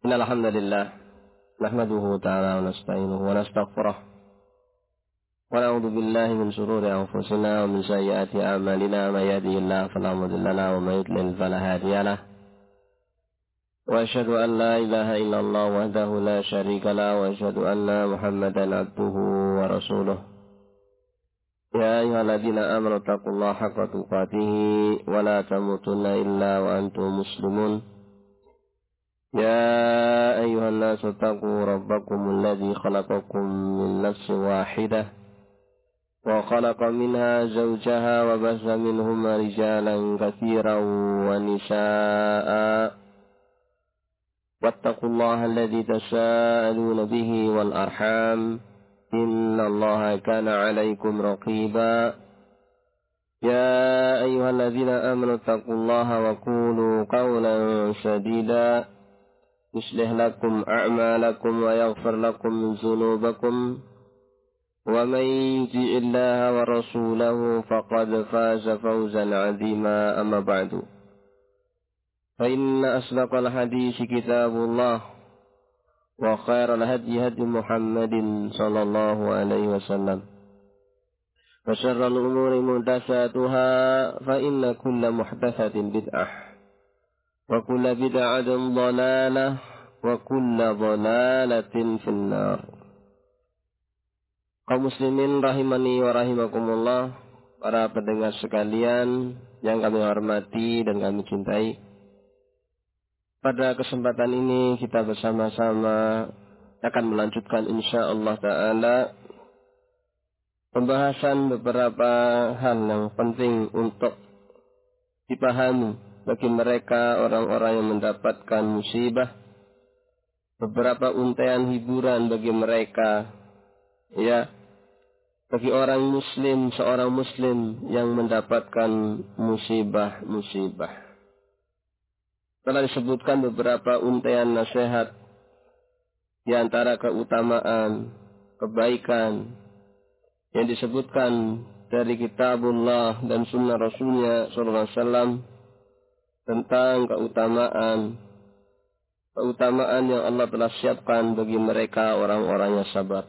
إن الحمد لله نحمده تعالى ونستعينه ونستغفره ونعوذ بالله من شرور أنفسنا ومن سيئات أعمالنا من يهده الله فلا مضل له ومن يضلل فلا هادي له وأشهد أن لا إله إلا الله وحده لا شريك له وأشهد أن محمدا عبده ورسوله يا أيها الذين آمنوا اتقوا الله حق تقاته ولا تموتن إلا وأنتم مسلمون يا أيها الناس اتقوا ربكم الذي خلقكم من نفس واحدة وخلق منها زوجها وبث منهما رجالا كثيرا ونساء واتقوا الله الذي تساءلون به والأرحام إن الله كان عليكم رقيبا يا أيها الذين آمنوا اتقوا الله وقولوا قولا سديدا يصلح لكم أعمالكم ويغفر لكم من ذنوبكم ومن يطع الله ورسوله فقد فاز فوزا عظيما أما بعد فإن أصدق الحديث كتاب الله وخير الهدي هدي محمد صلى الله عليه وسلم وشر الأمور محدثاتها فإن كل محدثة بدعة وكل بدعة ضلالة وكل ضلالة في النار. Kaum muslimin rahimani wa rahimakumullah, para pendengar sekalian yang kami hormati dan kami cintai. Pada kesempatan ini kita bersama-sama akan melanjutkan insyaallah ta'ala pembahasan beberapa hal yang penting untuk dipahami bagi mereka orang-orang yang mendapatkan musibah, beberapa untaian hiburan bagi mereka, ya, bagi orang muslim, seorang muslim yang mendapatkan musibah-musibah. Telah disebutkan beberapa untaian nasihat di antara keutamaan, kebaikan yang disebutkan dari kitabullah dan sunnah Rasulnya sallallahu alaihi wasallam tentang keutamaan yang Allah telah siapkan bagi mereka orang-orang yang sabar.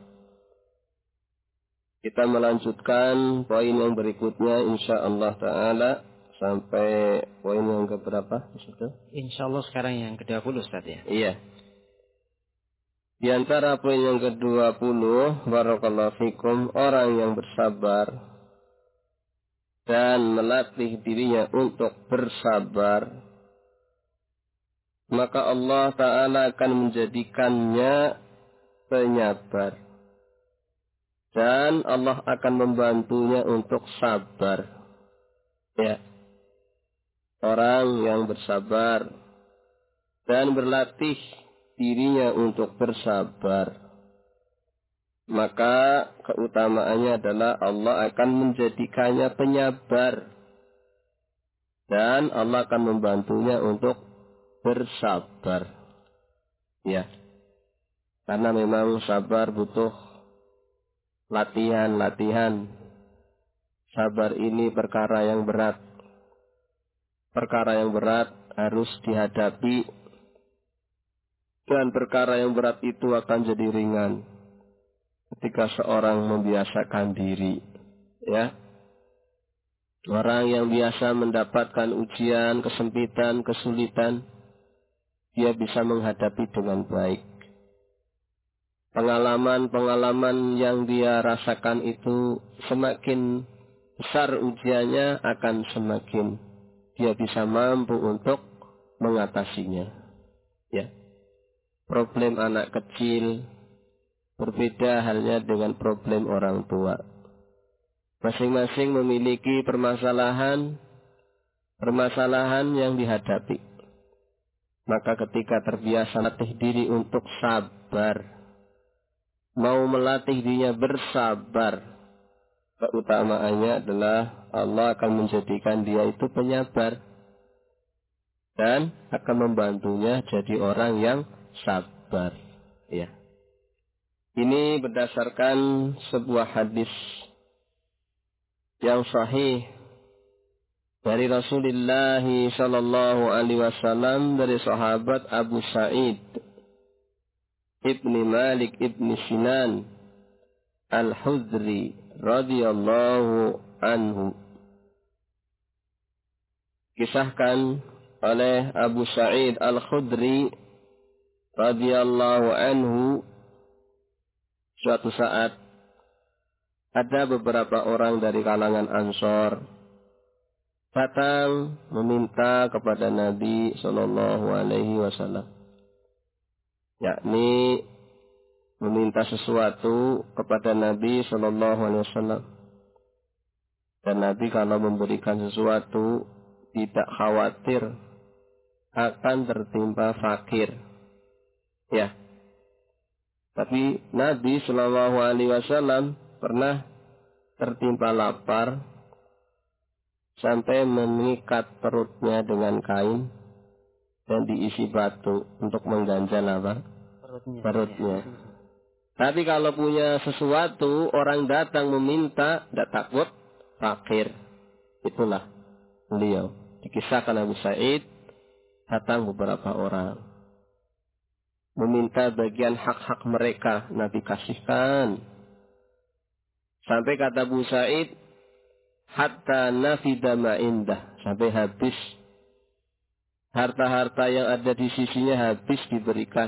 Kita melanjutkan poin yang berikutnya insyaallah ta'ala sampai poin yang keberapa? Insyaallah sekarang yang ke-20 Ustaz ya. Iya. Di antara poin yang ke-20, barakallahu fikum, orang yang bersabar dan melatih dirinya untuk bersabar, maka Allah Ta'ala akan menjadikannya penyabar. Dan Allah akan membantunya untuk sabar. Ya. Orang yang bersabar dan berlatih dirinya untuk bersabar, maka keutamaannya adalah Allah akan menjadikannya penyabar. Dan Allah akan membantunya untuk bersabar. Ya. Karena memang sabar butuh latihan. Sabar ini perkara yang berat. Perkara yang berat harus dihadapi. Dan perkara yang berat itu akan jadi ringan ketika seorang membiasakan diri. Ya. Orang yang biasa mendapatkan ujian, kesempitan, kesulitan, dia bisa menghadapi dengan baik. Pengalaman-pengalaman yang dia rasakan itu semakin besar ujiannya, akan semakin dia bisa mampu untuk mengatasinya. Ya. Problem anak kecil berbeda halnya dengan problem orang tua. Masing-masing memiliki permasalahan yang dihadapi. Maka ketika terbiasa latih diri untuk sabar, mau melatih dirinya bersabar, keutamaannya adalah Allah akan menjadikan dia itu penyabar dan akan membantunya jadi orang yang sabar. Ya. Ini berdasarkan sebuah hadis yang sahih dari Rasulullah sallallahu alaihi wasallam dari sahabat Abu Sa'id ibni Malik ibni Sinan Al-Hudri radhiyallahu anhu. Kisahkan oleh Abu Sa'id Al-Khudri radhiyallahu anhu, suatu saat ada beberapa orang dari kalangan Ansor datang meminta kepada Nabi sallallahu alaihi wasallam, yakni meminta sesuatu kepada Nabi sallallahu alaihi wasallam. Dan Nabi kalau memberikan sesuatu tidak khawatir akan tertimpa fakir. Ya. Tapi Nabi sallallahu alaihi wasallam pernah tertimpa lapar sampai mengikat perutnya dengan kain dan diisi batu untuk mengganjal apa? Perutnya. Tapi kalau punya sesuatu, orang datang meminta, tidak takut fakir. Itulah beliau. Dikisahkan Abu Sa'id, datang beberapa orang meminta bagian hak-hak mereka, Nabi kasihkan. Sampai kata Abu Sa'id, hatta nafida ma indah, sampai habis. Harta-harta yang ada di sisinya habis diberikan.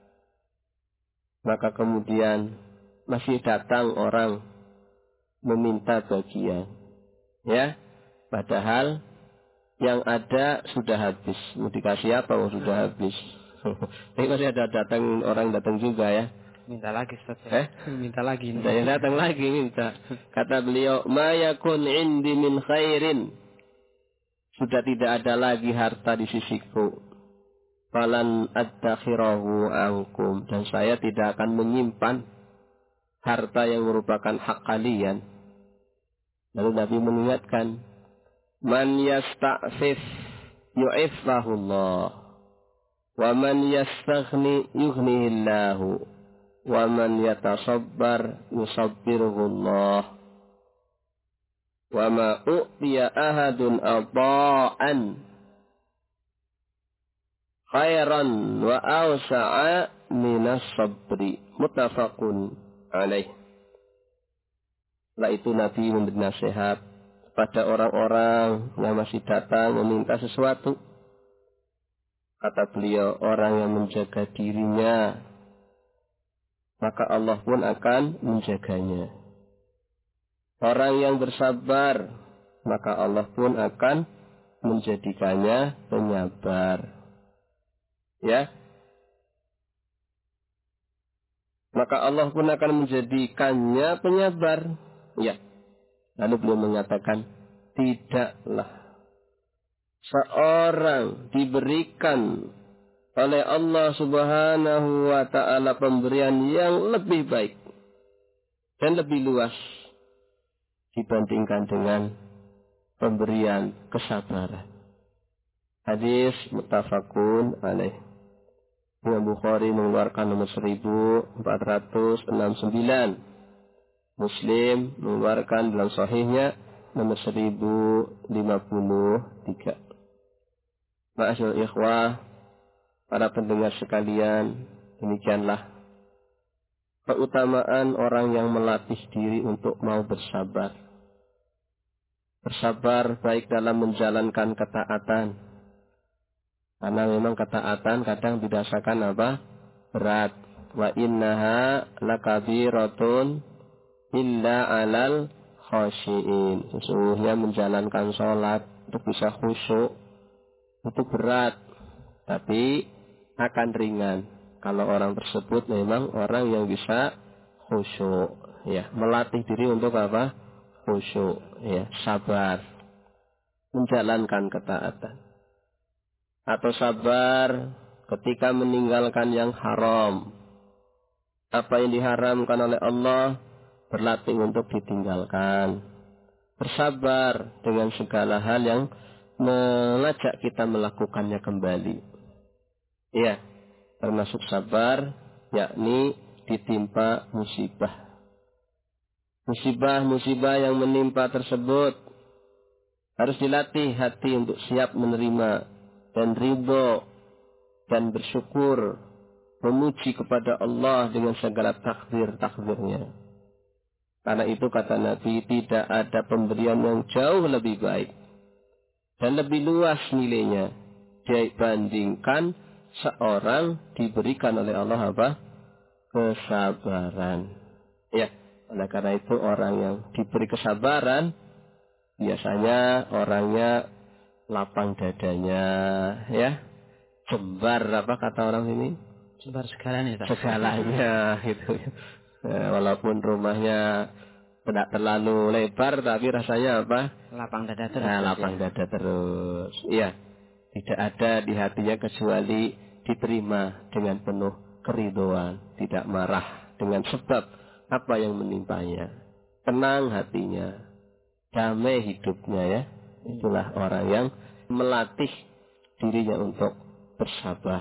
Maka kemudian masih datang orang meminta bagian. Ya, padahal yang ada sudah habis. Mau dikasih apa? Oh, sudah habis. Tapi masih ada orang datang juga ya. Minta lagi Ustaz. Minta lagi. Saya datang lagi minta. Kata beliau, ma yakun indi min khairin. Sudah tidak ada lagi harta di sisiku. Falan addakhirahu ankum. Dan saya tidak akan menyimpan harta yang merupakan hak kalian. Lalu Nabi mengingatkan, man yasta'fif yu'ifahullah. Wa man yastaghni yughnihillahu. Wa man yatasabbar yusabbirullah. Wa ma u'tiya ahadun ata'an khairan wa awsa'a minas sabri. Muttafaqun alaih. Setelah itu Nabi memberi nasihat pada orang-orang yang masih datang meminta sesuatu. Kata beliau, orang yang menjaga dirinya, maka Allah pun akan menjaganya. Orang yang bersabar, maka Allah pun akan menjadikannya penyabar. Ya. Maka Allah pun akan menjadikannya penyabar. Ya. Lalu beliau mengatakan, tidaklah seorang diberikan oleh Allah Subhanahu wa ta'ala pemberian yang lebih baik dan lebih luas dibandingkan dengan pemberian kesabaran. Hadis muttafaqun alaih. Imam Bukhari mengeluarkan nomor 1469. Muslim mengeluarkan dalam sahihnya nomor 1053. Ma'asyil ikhwah, para pendengar sekalian, demikianlah keutamaan orang yang melatih diri untuk mau bersabar. Bersabar baik dalam menjalankan ketaatan. Karena memang ketaatan kadang dirasakan apa? Berat. Wa innaha lakabiratun illa alal khashiin. Sesungguhnya menjalankan sholat untuk bisa khusyuk itu berat, tapi akan ringan kalau orang tersebut memang orang yang bisa khusyuk, ya, melatih diri untuk apa? Khusyuk, ya, sabar, menjalankan ketaatan, atau sabar ketika meninggalkan yang haram. Apa yang diharamkan oleh Allah berlatih untuk ditinggalkan. Bersabar dengan segala hal yang mengajak kita melakukannya kembali. Ya, termasuk sabar, yakni ditimpa musibah. Musibah-musibah yang menimpa tersebut harus dilatih hati untuk siap menerima dan ridho dan bersyukur memuji kepada Allah dengan segala takdir-takdirnya. Karena itu kata Nabi, tidak ada pemberian yang jauh lebih baik dan lebih luas nilainya dibandingkan seorang diberikan oleh Allah apa? Kesabaran. Ya, oleh karena itu orang yang diberi kesabaran biasanya orangnya lapang dadanya, ya, jembar apa kata orang ini? Jembar segalanya. Segalanya gitu. Walaupun rumahnya tidak terlalu lebar, tapi rasanya apa? Lapang dada terus. Lapang dada terus. Iya, tidak ada di hatinya kecuali diterima dengan penuh keridhaan, tidak marah dengan sebab apa yang menimpanya. Tenang hatinya, damai hidupnya ya. Itulah orang yang melatih dirinya untuk bersabar.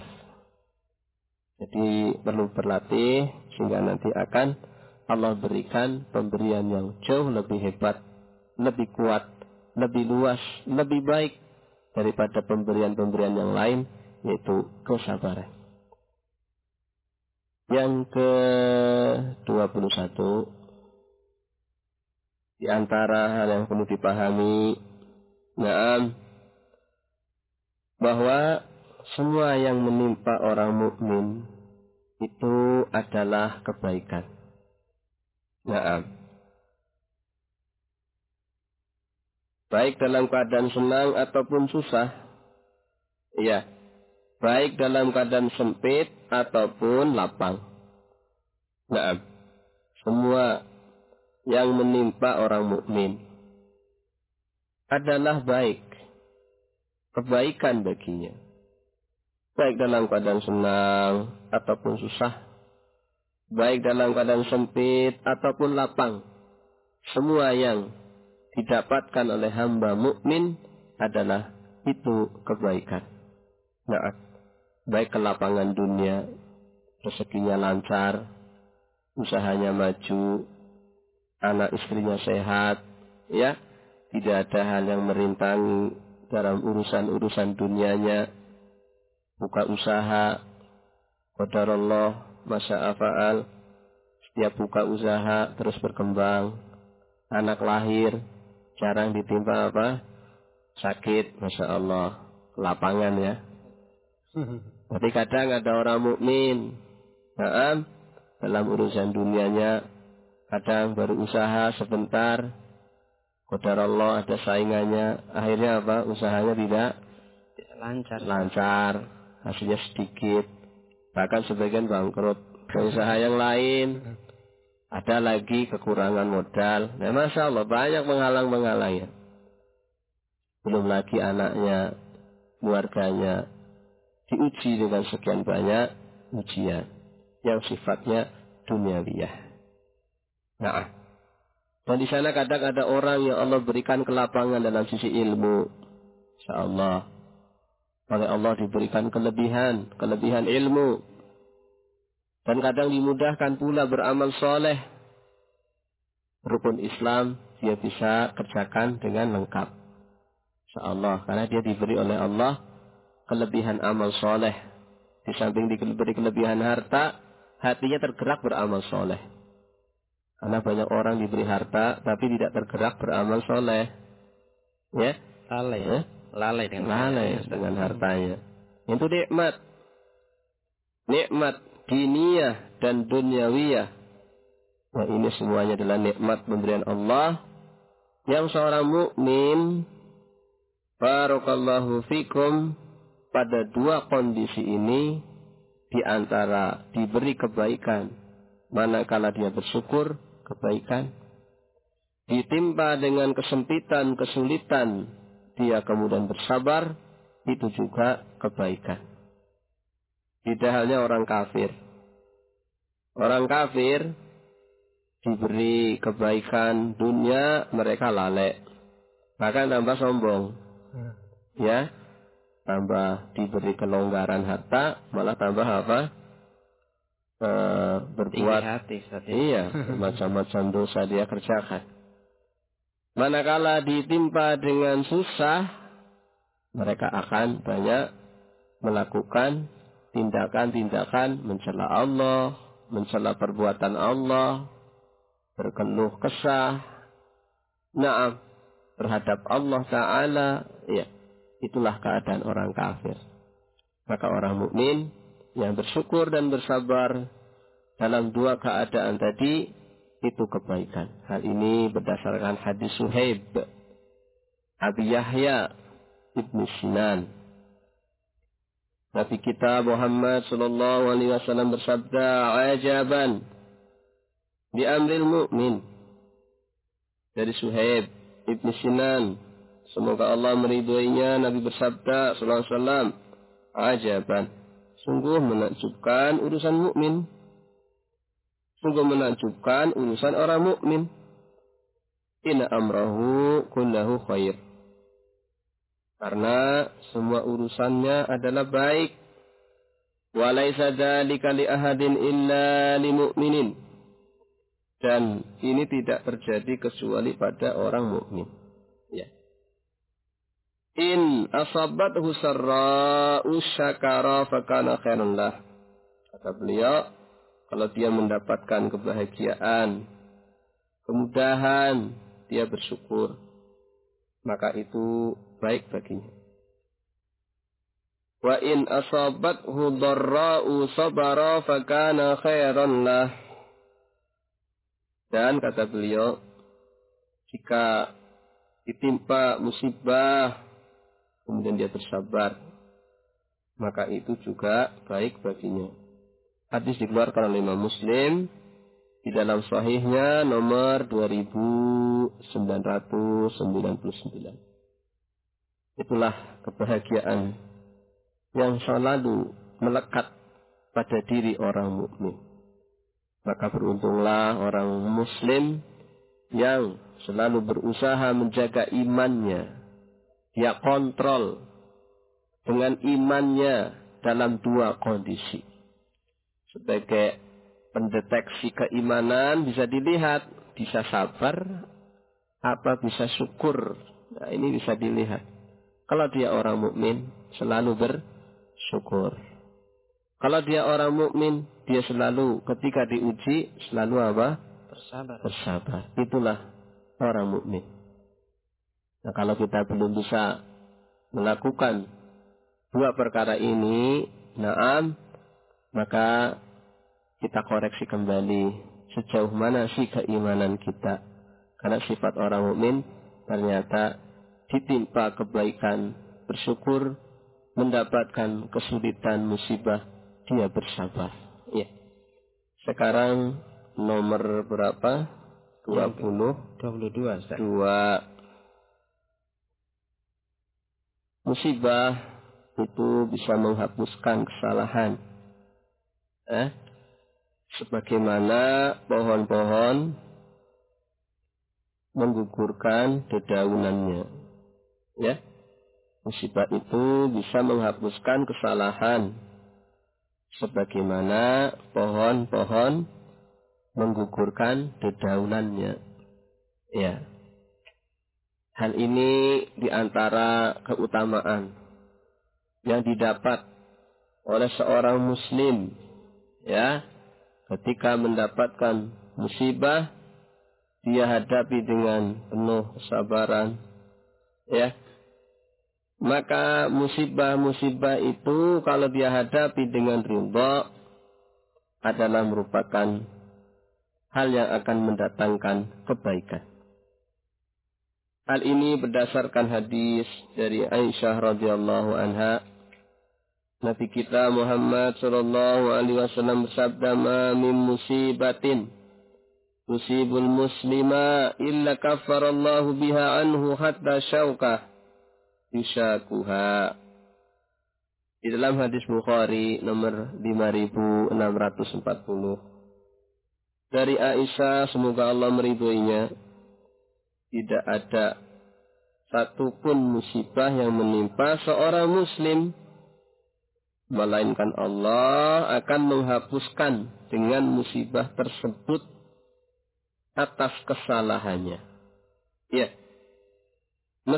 Jadi perlu berlatih sehingga nanti akan Allah berikan pemberian yang jauh lebih hebat, lebih kuat, lebih luas, lebih baik daripada pemberian-pemberian yang lain, yaitu kesabaran. Yang ke-21, di antara hal yang perlu dipahami, bahwa semua yang menimpa orang mukmin itu adalah kebaikan. Baik dalam keadaan senang ataupun susah. Ya. Baik dalam keadaan sempit ataupun lapang. Semua yang menimpa orang mukmin adalah baik. Kebaikan baginya. Baik dalam keadaan senang ataupun susah. Baik dalam keadaan sempit ataupun lapang. Semua yang didapatkan oleh hamba mukmin adalah itu kebaikan. Baik kelapangan dunia, rezekinya lancar, usahanya maju, anak istrinya sehat, ya, tidak ada hal yang merintangi dalam urusan-urusan dunianya, buka usaha, qadarullah, masya'a fa'al, setiap buka usaha terus berkembang, anak lahir, jarang ditimpa apa? Sakit, Masya Allah, lapangan ya. Tapi kadang ada orang mukmin, dalam urusan dunianya, kadang baru usaha sebentar, qadarullah ada saingannya, akhirnya apa? Usahanya tidak lancar, hasilnya sedikit, bahkan sebagian bangkrut. Usaha yang lain ada lagi kekurangan modal. Nah, Masya Allah banyak menghalang-menghalangnya. Belum lagi anaknya, keluarganya diuji dengan sekian banyak ujian yang sifatnya duniawiyah. Dan di sana kadang ada orang yang Allah berikan kelapangan dalam sisi ilmu. Insya Allah oleh Allah diberikan kelebihan ilmu. Dan kadang dimudahkan pula beramal soleh. Rukun Islam dia bisa kerjakan dengan lengkap. Insya Allah. Karena dia diberi oleh Allah kelebihan amal soleh. Di samping diberi kelebihan harta, hatinya tergerak beramal soleh. Karena banyak orang diberi harta, tapi tidak tergerak beramal soleh. Ya? Lalai dengan hartanya. Itu nikmat. Nikmat diniyah dan dunyawiyah. Nah, ini semuanya adalah nikmat pemberian Allah yang seorang mukmin, barakallahu fikum, pada dua kondisi ini di antara diberi kebaikan manakala dia bersyukur, kebaikan, ditimpa dengan kesempitan, kesulitan, dia kemudian bersabar, itu juga kebaikan. Tidak halnya orang kafir. Orang kafir diberi kebaikan dunia, mereka lalai. Bahkan tambah sombong. Ya, tambah diberi kelonggaran harta, malah tambah apa? Berbuat hati, macam-macam dosa dia kerjakan. Manakala ditimpa dengan susah, mereka akan banyak melakukan tindakan-tindakan mencela Allah, mencela perbuatan Allah, berkeluh kesah, na'am, terhadap Allah Ta'ala, ya, itulah keadaan orang kafir. Maka orang mukmin yang bersyukur dan bersabar dalam dua keadaan tadi, itu kebaikan. Hal ini berdasarkan hadis Suhaib Abi Yahya Ibn Sinan. Nabi kita Muhammad sallallahu alaihi wasallam bersabda, "Ajaban bi amril mu'min." Dari Suhaib Ibn Sinan, semoga Allah meridhoinya, Nabi bersabda sallallahu alaihi wasallam, "Ajaban, sungguh menakjubkan urusan mukmin. Sungguh menakjubkan urusan orang mukmin. Inna amrahu kullahu khair." Karena semua urusannya adalah baik. Walaysa dzalika li ahadin illa li mu'minin. Dan ini tidak terjadi kecuali pada orang mukmin. Ya. In asabathu sarra'u syakara fakana khairan lah. Kata beliau, kalau dia mendapatkan kebahagiaan, kemudahan, dia bersyukur, maka itu baik baginya. Wa in asabathu dharra'u sabara fakana khairan lah. Dan kata beliau, jika ditimpa musibah, kemudian dia bersabar, maka itu juga baik baginya. Hadis dikeluarkan oleh Imam Muslim di dalam sahihnya nomor 2999. Itulah kebahagiaan yang selalu melekat pada diri orang mukmin. Maka beruntunglah orang muslim yang selalu berusaha menjaga imannya. Dia kontrol dengan imannya dalam dua kondisi. Sebagai pendeteksi keimanan bisa dilihat, bisa sabar, apa bisa syukur. Nah, ini bisa dilihat. Kalau dia orang mukmin, selalu bersyukur. Kalau dia orang mukmin, dia selalu ketika diuji selalu apa? Bersabar. Itulah orang mukmin. Nah, kalau kita belum bisa melakukan dua perkara ini, na'am, maka kita koreksi kembali sejauh mana sih keimanan kita. Karena sifat orang mukmin ternyata ditimpa kebaikan, bersyukur, mendapatkan kesulitan, musibah, dia bersabar. Ya. Sekarang nomor berapa? 22. Ustaz. 2. Musibah itu bisa menghapuskan kesalahan. Sebagaimana pohon-pohon menggugurkan dedaunannya. Ya. Musibah itu bisa menghapuskan kesalahan. Sebagaimana pohon-pohon menggugurkan dedaunannya. Ya. Hal ini diantara keutamaan yang didapat oleh seorang muslim. Ya. Ketika mendapatkan musibah, dia hadapi dengan penuh kesabaran. Ya. Maka musibah-musibah itu kalau dia hadapi dengan ridha adalah merupakan hal yang akan mendatangkan kebaikan. Hal ini berdasarkan hadis dari Aisyah radhiyallahu anha. Nabi kita Muhammad sallallahu alaihi wasallam bersabda, "Ma min musibatin tusibul muslima illa kaffarallahu biha anhu hatta syauqah yushakuha." Di dalam hadis Bukhari nomor 5640 dari Aisyah, semoga Allah meridhoinya, tidak ada satupun musibah yang menimpa seorang muslim melainkan Allah akan menghapuskan dengan musibah tersebut atas kesalahannya. Ya.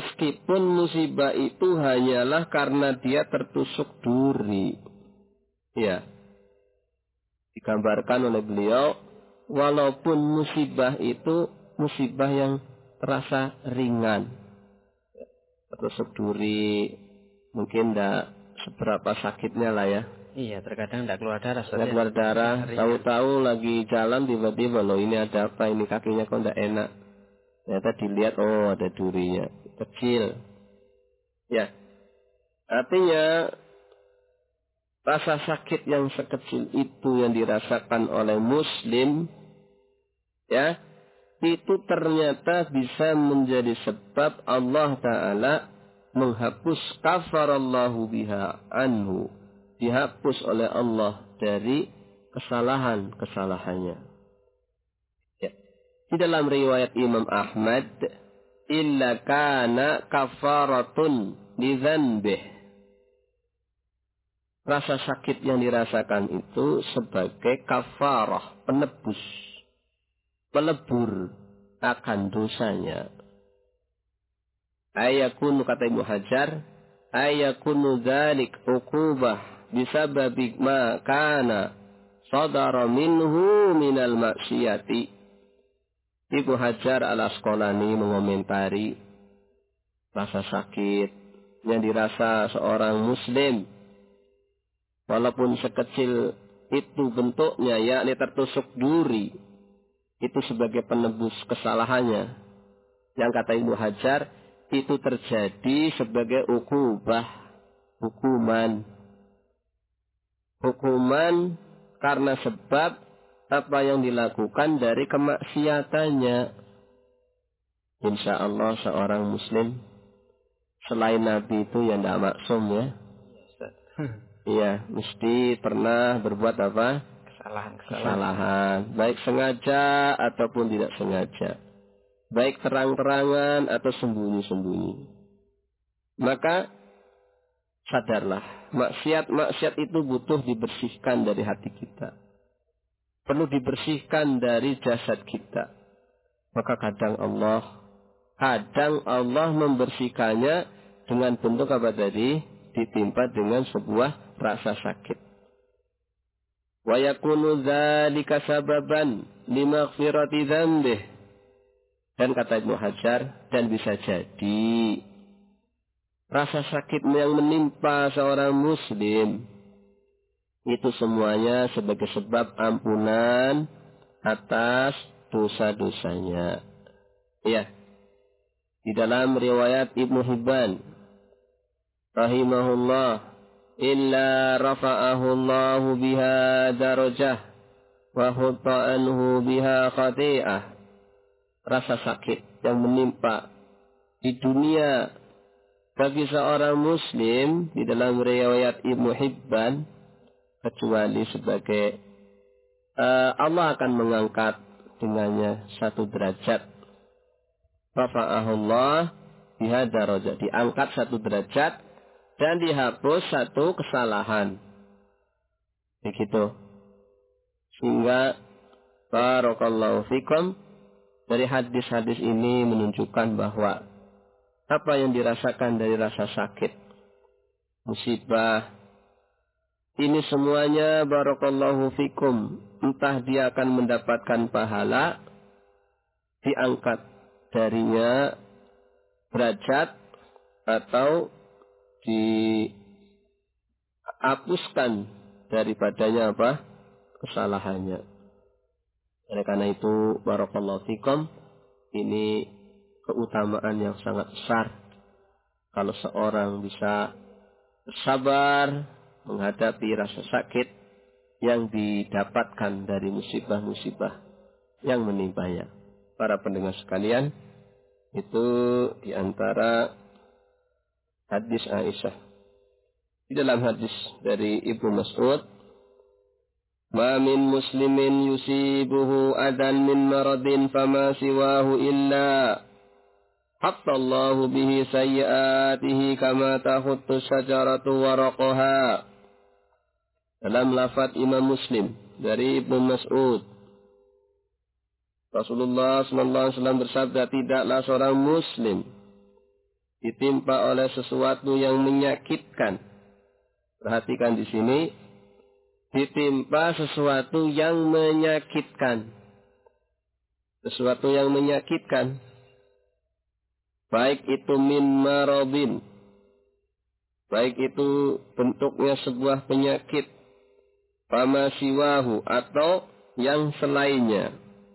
Meskipun musibah itu hanyalah karena dia tertusuk duri. Ya, digambarkan oleh beliau, walaupun musibah itu musibah yang terasa ringan, tertusuk duri, mungkin tidak seberapa sakitnya lah ya. Iya, terkadang tidak keluar darah. Tidak keluar darah, tahu-tahu lagi jalan tiba-tiba, loh ini ada apa, ini kakinya kok tidak enak. Ternyata dilihat, oh ada durinya, kecil. Ya, artinya rasa sakit yang sekecil itu yang dirasakan oleh muslim, ya, itu ternyata bisa menjadi sebab Allah Ta'ala menghapus kafarallahu biha anhu. Dihapus oleh Allah dari kesalahan-kesalahannya. Ya. Di dalam riwayat Imam Ahmad, illa kana kafaratun li dzanbih. Rasa sakit yang dirasakan itu sebagai kafarah, penebus, pelebur akan dosanya. Ayakunu, kata Ibnu Hajar, ayakunu dzalik uqubah bisababi ma kana sadara minhu minal maksiyati. Ibnu Hajar al-Asqalani mengomentari rasa sakit yang dirasa seorang muslim, walaupun sekecil itu bentuknya, yakni tertusuk duri, itu sebagai penebus kesalahannya. Yang kata Ibnu Hajar, itu terjadi sebagai hukuman karena sebab apa yang dilakukan dari kemaksiatannya. Insya Allah seorang muslim selain Nabi itu yang tidak maksum ya. Iya, mesti pernah berbuat apa? Kesalahan. Baik sengaja ataupun tidak sengaja. Baik terang-terangan atau sembunyi-sembunyi. Maka sadarlah, maksiat itu butuh dibersihkan dari hati kita. Perlu dibersihkan dari jasad kita. Maka kadang Allah membersihkannya dengan bentuk apa tadi? Ditimpa dengan sebuah rasa sakit. Wa yakunu dzalika sababan limaghfirati dzambih. Dan kata Ibnu Hajar, dan bisa jadi rasa sakit yang menimpa seorang muslim itu semuanya sebagai sebab ampunan atas dosa-dosanya. Ya. Di dalam riwayat Ibnu Hibban rahimahullah, illa rafa'ahu Allahu biha darajah wa hutta anhu biha khati'ah. Rasa sakit yang menimpa di dunia bagi seorang muslim di dalam riwayat Ibnu Hibban, kecuali sebagai Allah akan mengangkat dengannya satu derajat. Rafa'ahullah biha darajat, diangkat satu derajat dan dihapus satu kesalahan. Begitu. Sehingga barakallahu fikum, dari hadis-hadis ini menunjukkan bahwa apa yang dirasakan dari rasa sakit, musibah, ini semuanya barakallahu fikum, entah dia akan mendapatkan pahala, diangkat darinya derajat, atau dihapuskan daripadanya apa? Kesalahannya. Oleh karena itu, barakallahu fikum, ini keutamaan yang sangat besar kalau seorang bisa bersabar menghadapi rasa sakit yang didapatkan dari musibah-musibah yang menimpanya. Para pendengar sekalian, itu diantara hadis Aisyah. Di dalam hadis dari Ibnu Mas'ud, ma min muslimin yusibuhu adan min maradin fama siwahu illa hattallahu bihi sayyiatihi kama tahuttu syajaratu waraqaha. Dalam lafaz Imam Muslim dari Ibnu Mas'ud, Rasulullah SAW bersabda, tidaklah seorang muslim ditimpa oleh sesuatu yang menyakitkan. Perhatikan di sini, ditimpa sesuatu yang menyakitkan. Sesuatu yang menyakitkan. Baik itu min maradin. Baik itu bentuknya sebuah penyakit. Fama siwahu atau yang selainnya.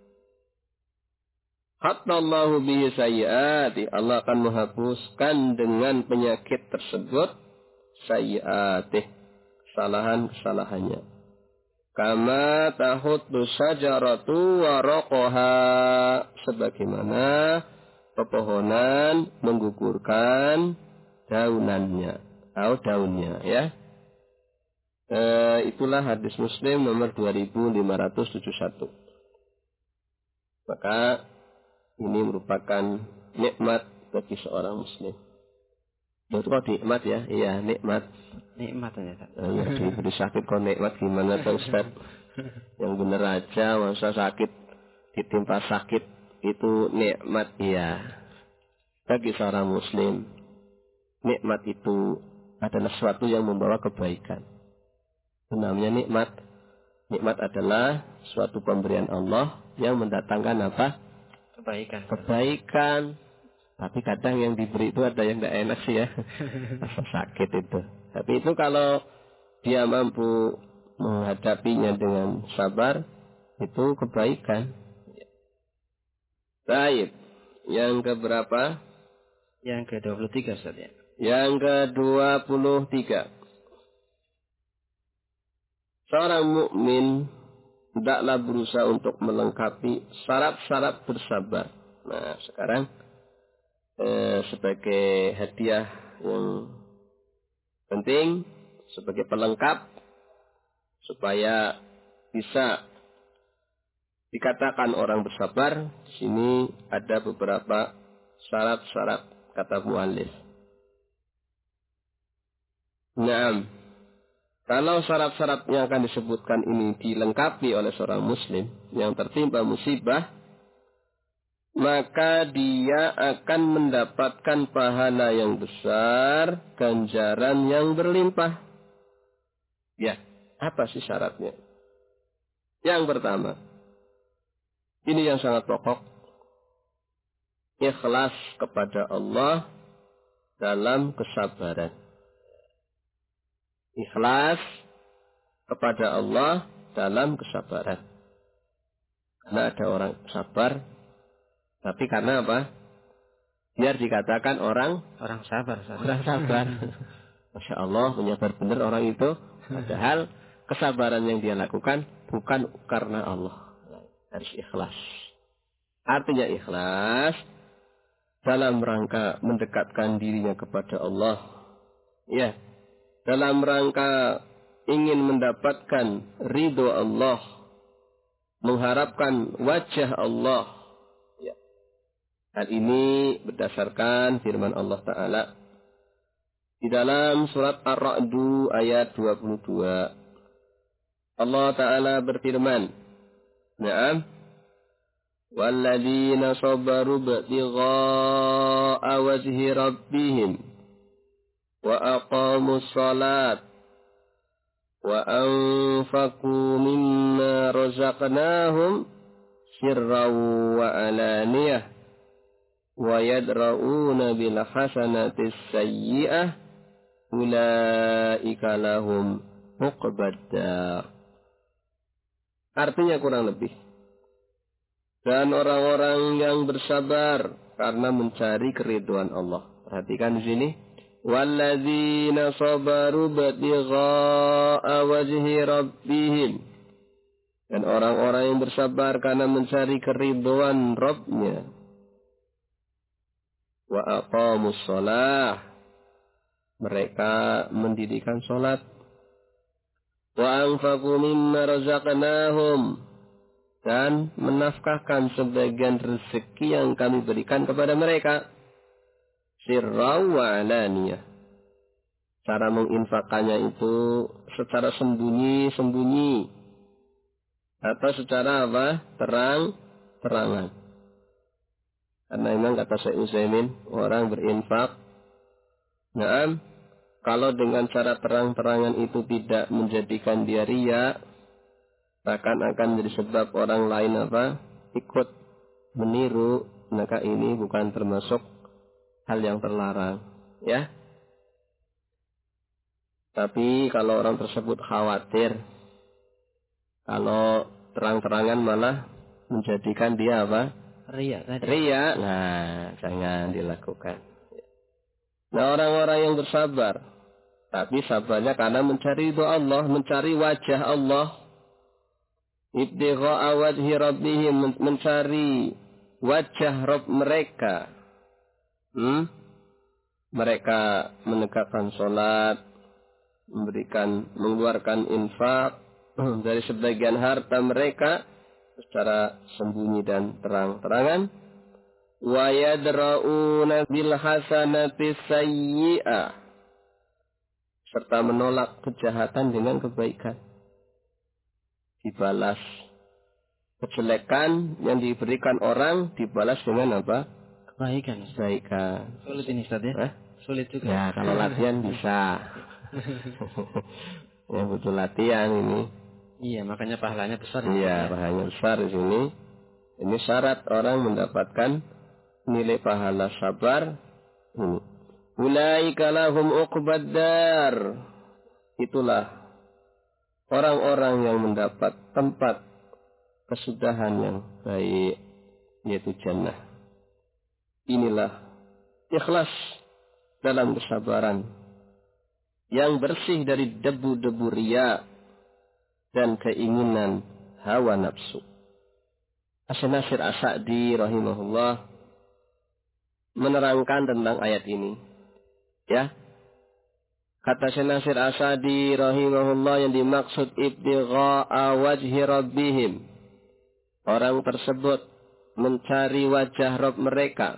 Hatta Allahu bihi sayyiati. Allah akan menghapuskan dengan penyakit tersebut sayyiatih. Kesalahan-kesalahannya. Kama tahuddu syajaratu waraqaha. Sebagaimana pepohonan menggugurkan daunannya. Atau daunnya ya. Itulah hadis Muslim nomor 2571. Maka ini merupakan nikmat bagi seorang Muslim. Itu kok nikmat ya? Iya, nikmat. Nikmat aja. Ya, diberi sakit kok nikmat gimana Pak Ustaz? Yang benar aja masa sakit ditimpa sakit itu nikmat ya. Bagi seorang Muslim, nikmat itu adalah sesuatu yang membawa kebaikan. Itu namanya nikmat. Nikmat adalah suatu pemberian Allah yang mendatangkan apa? Kebaikan. Kebaikan. Tapi kadang yang diberi itu ada yang tidak enak sih ya. Rasa sakit itu. Tapi itu kalau dia mampu menghadapinya dengan sabar, itu kebaikan. Baik. Yang keberapa? Yang ke-23 Ustaz ya. Yang ke-23. Seorang mukmin hendaklah berusaha untuk melengkapi syarat-syarat bersabar. Nah, sekarang sebagai hadiah yang penting, sebagai pelengkap supaya bisa dikatakan orang bersabar, di sini ada beberapa syarat-syarat kata muallif. Nah, kalau syarat-syarat yang akan disebutkan ini dilengkapi oleh seorang muslim yang tertimpa musibah, maka dia akan mendapatkan pahala yang besar, ganjaran yang berlimpah. Ya, apa sih syaratnya? Yang pertama, ini yang sangat pokok, ikhlas kepada Allah dalam kesabaran. Ikhlas kepada Allah dalam kesabaran. Karena ada orang sabar, tapi karena apa? Biar dikatakan orang sabar. Orang sabar. Masya Allah, menyabar benar orang itu. Padahal kesabaran yang dia lakukan bukan karena Allah. Harus ikhlas. Artinya ikhlas dalam rangka mendekatkan dirinya kepada Allah. Ya. Dalam rangka ingin mendapatkan ridho Allah. Mengharapkan wajah Allah. Ya. Hal ini berdasarkan firman Allah Ta'ala di dalam surat Ar-Ra'du ayat 22. Allah Ta'ala berfirman, Naam, وَالَّذِينَ صَبَرُوا ابْتِغَاءَ وَجْهِ رَبِّهِمْ وَأَقَامُوا الصَّلَاةَ وَأَنفَقُوا مِمَّا رَزَقْنَاهُمْ سِرًّا وَعَلَانِيَةً وَيَدْرَؤُونَ بِالْحَسَنَةِ السَّيِّئَةَ أُولَئِكَ لَهُمْ عُقْبَى الدَّارِ. Artinya kurang lebih, dan orang-orang yang bersabar karena mencari keridhaan Allah. Perhatikan di sini, walladzina sabaru batigha'a wajhi rabbihim. Dan orang-orang yang bersabar karena mencari keridhaan Rabb-nya. Wa aqamus shalah. Mereka mendirikan salat. Wa anfaqu mimma razaqnahum. Dan menafkahkan sebagian rezeki yang kami berikan kepada mereka. Sirra wa alaniyah. Cara menginfakannya itu secara sembunyi-sembunyi. Atau secara apa? Terang-terangan. Karena memang kata Syekh Utsaimin, orang berinfak, naam, kalau dengan cara terang-terangan itu tidak menjadikan dia riya, bahkan akan menjadi sebab orang lain ikut meniru, maka ini bukan termasuk hal yang terlarang, ya. Tapi kalau orang tersebut khawatir, kalau terang-terangan malah menjadikan dia Riya tadi. riya, nah jangan dilakukan. Nah, orang-orang yang bersabar, tapi sabarnya karena mencari ridho Allah, mencari wajah Allah, ibtigha'a wajhi rabbihim, mencari wajah Rabb mereka. Mereka menegakkan sholat, mengeluarkan infak dari sebagian harta mereka secara sembunyi dan terang-terangan. Wa yadra'una bil hasanati sayyi'ah, serta menolak kejahatan dengan kebaikan. Dibalas kejelekan yang diberikan orang, dibalas dengan apa? Kebaikan. Kebaikan. Sulit ini Ustaz ya? Sulit juga. Ya, kalau latihan bisa. Ya, butuh latihan ini. Iya, makanya pahalanya besar. Iya, pahalanya besar di sini. Ini syarat orang mendapatkan nilai pahala sabar. Ulaika lahum uqbad dar. Itulah orang-orang yang mendapat tempat kesudahan yang baik, yaitu jannah. Inilah ikhlas dalam kesabaran yang bersih dari debu-debu riya dan keinginan hawa nafsu. Asy-Nasir As-Sa'di rahimahullah menerangkan tentang ayat ini. Ya. Kata Asy-Nasir As-Sa'di rahimahullah, yang dimaksud ibtigha'a wajhi rabbihim, orang tersebut mencari wajah Rabb mereka.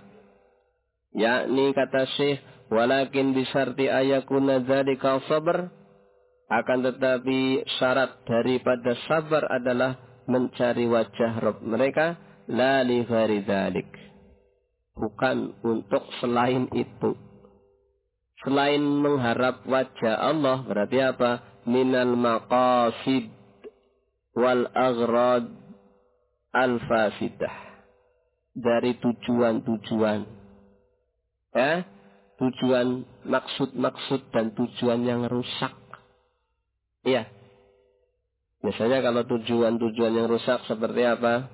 Yakni kata Syekh, walakin bisarti ayakuna dzalika sabr, akan tetapi syarat daripada sabar adalah mencari wajah Rabb mereka, la li ghairi dzalik, bukan untuk selain itu. Selain mengharap wajah Allah, berarti apa? Minal maqasid wal aghrad al fasidah, dari tujuan-tujuan, ya, tujuan maksud-maksud dan tujuan yang rusak. Iya. Biasanya kalau tujuan-tujuan yang rusak seperti apa?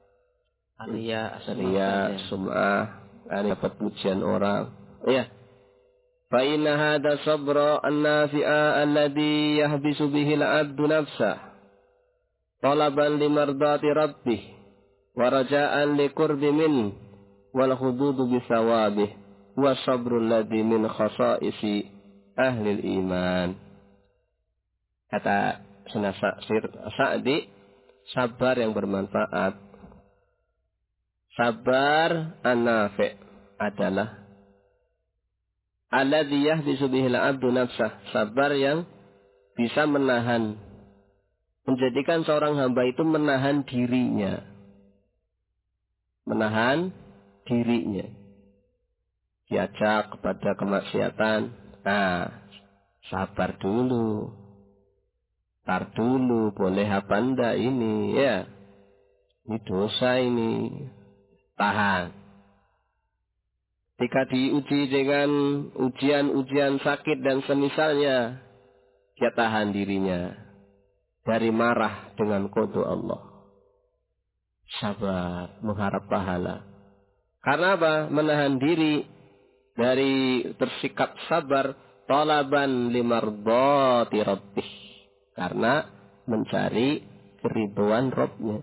Riya, sum'ah, dapat pujian orang. Iya. Fa inna hadha sabra an-nafi'a alladhi yahbisu bihi al-'abdu nafsah talaban limardati rabbih wa raja'an liqurbi min wal khududu bisawabih wa sabru alladhi min khasa'isi ahli al-iman. Kata Asy-Nasir Sa'di, sabar yang bermanfaat, sabar an-nafi' adalah alladzi yahbisu bihil 'abdu nafsah, sabar yang bisa menahan, menjadikan seorang hamba itu menahan dirinya. Menahan dirinya. Diajak kepada kemaksiatan. Nah, sabar dulu. Tar dulu, boleh apa enggak ini, ya. Ini dosa ini. Tahan. Jika diuji dengan ujian-ujian sakit dan semisalnya, dia tahan dirinya dari marah dengan qada Allah. Sabar, mengharap pahala. Karena apa? Menahan diri dari bersikap sabar, talaban limardati rabbih, karena mencari keriduan Rabb-nya.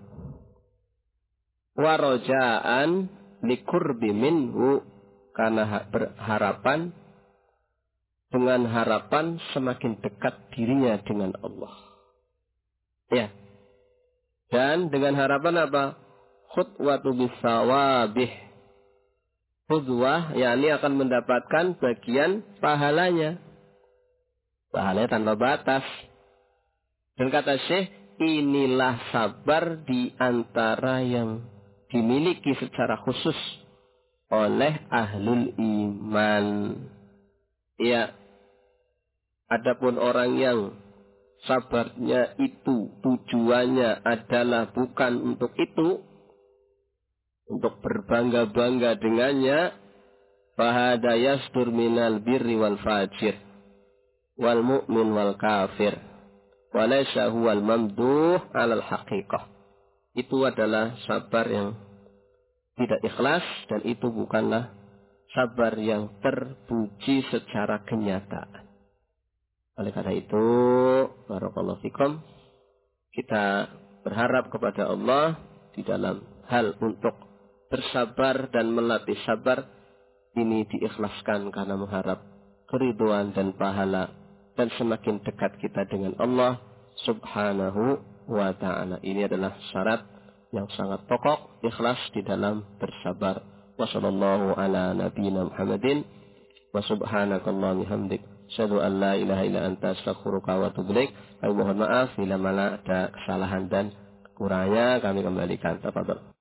Wa raja'an liqurbi minhu, karena berharapan, dengan harapan semakin dekat dirinya dengan Allah. Ya. Dan dengan harapan apa? Khutwatu bisawabih. Khudwah, yakni akan mendapatkan bagian pahalanya. Pahalanya tanpa batas. Dan kata Syekh, inilah sabar di antara yang dimiliki secara khusus oleh ahlul iman. Ya. Adapun orang yang sabarnya itu tujuannya adalah bukan untuk itu, untuk berbangga-bangga dengannya, fahada yasdur minal birri wal fajir wal mu'min wal kafir walaysa huwal mamduh alal haqiqah. Itu adalah sabar yang tidak ikhlas, dan itu bukanlah sabar yang terpuji secara kenyataan. Oleh karena itu, barakallahu fikum, kita berharap kepada Allah di dalam hal untuk bersabar dan melatih sabar ini diikhlaskan karena mengharap keridhaan dan pahala, dan semakin dekat kita dengan Allah Subhanahu wa ta'ala. Ini adalah syarat yang sangat pokok, ikhlas di dalam bersabar. Wa sallallahu ala nabiyyina Muhammadin wa subhanakallahumma hamdik asyhadu an la ilaha illa anta astaghfiruka wa atubu ilaik. Mohon maaf bila mana ada kesalahan dan kekurangannya, kami kembalikan. Tafadhol.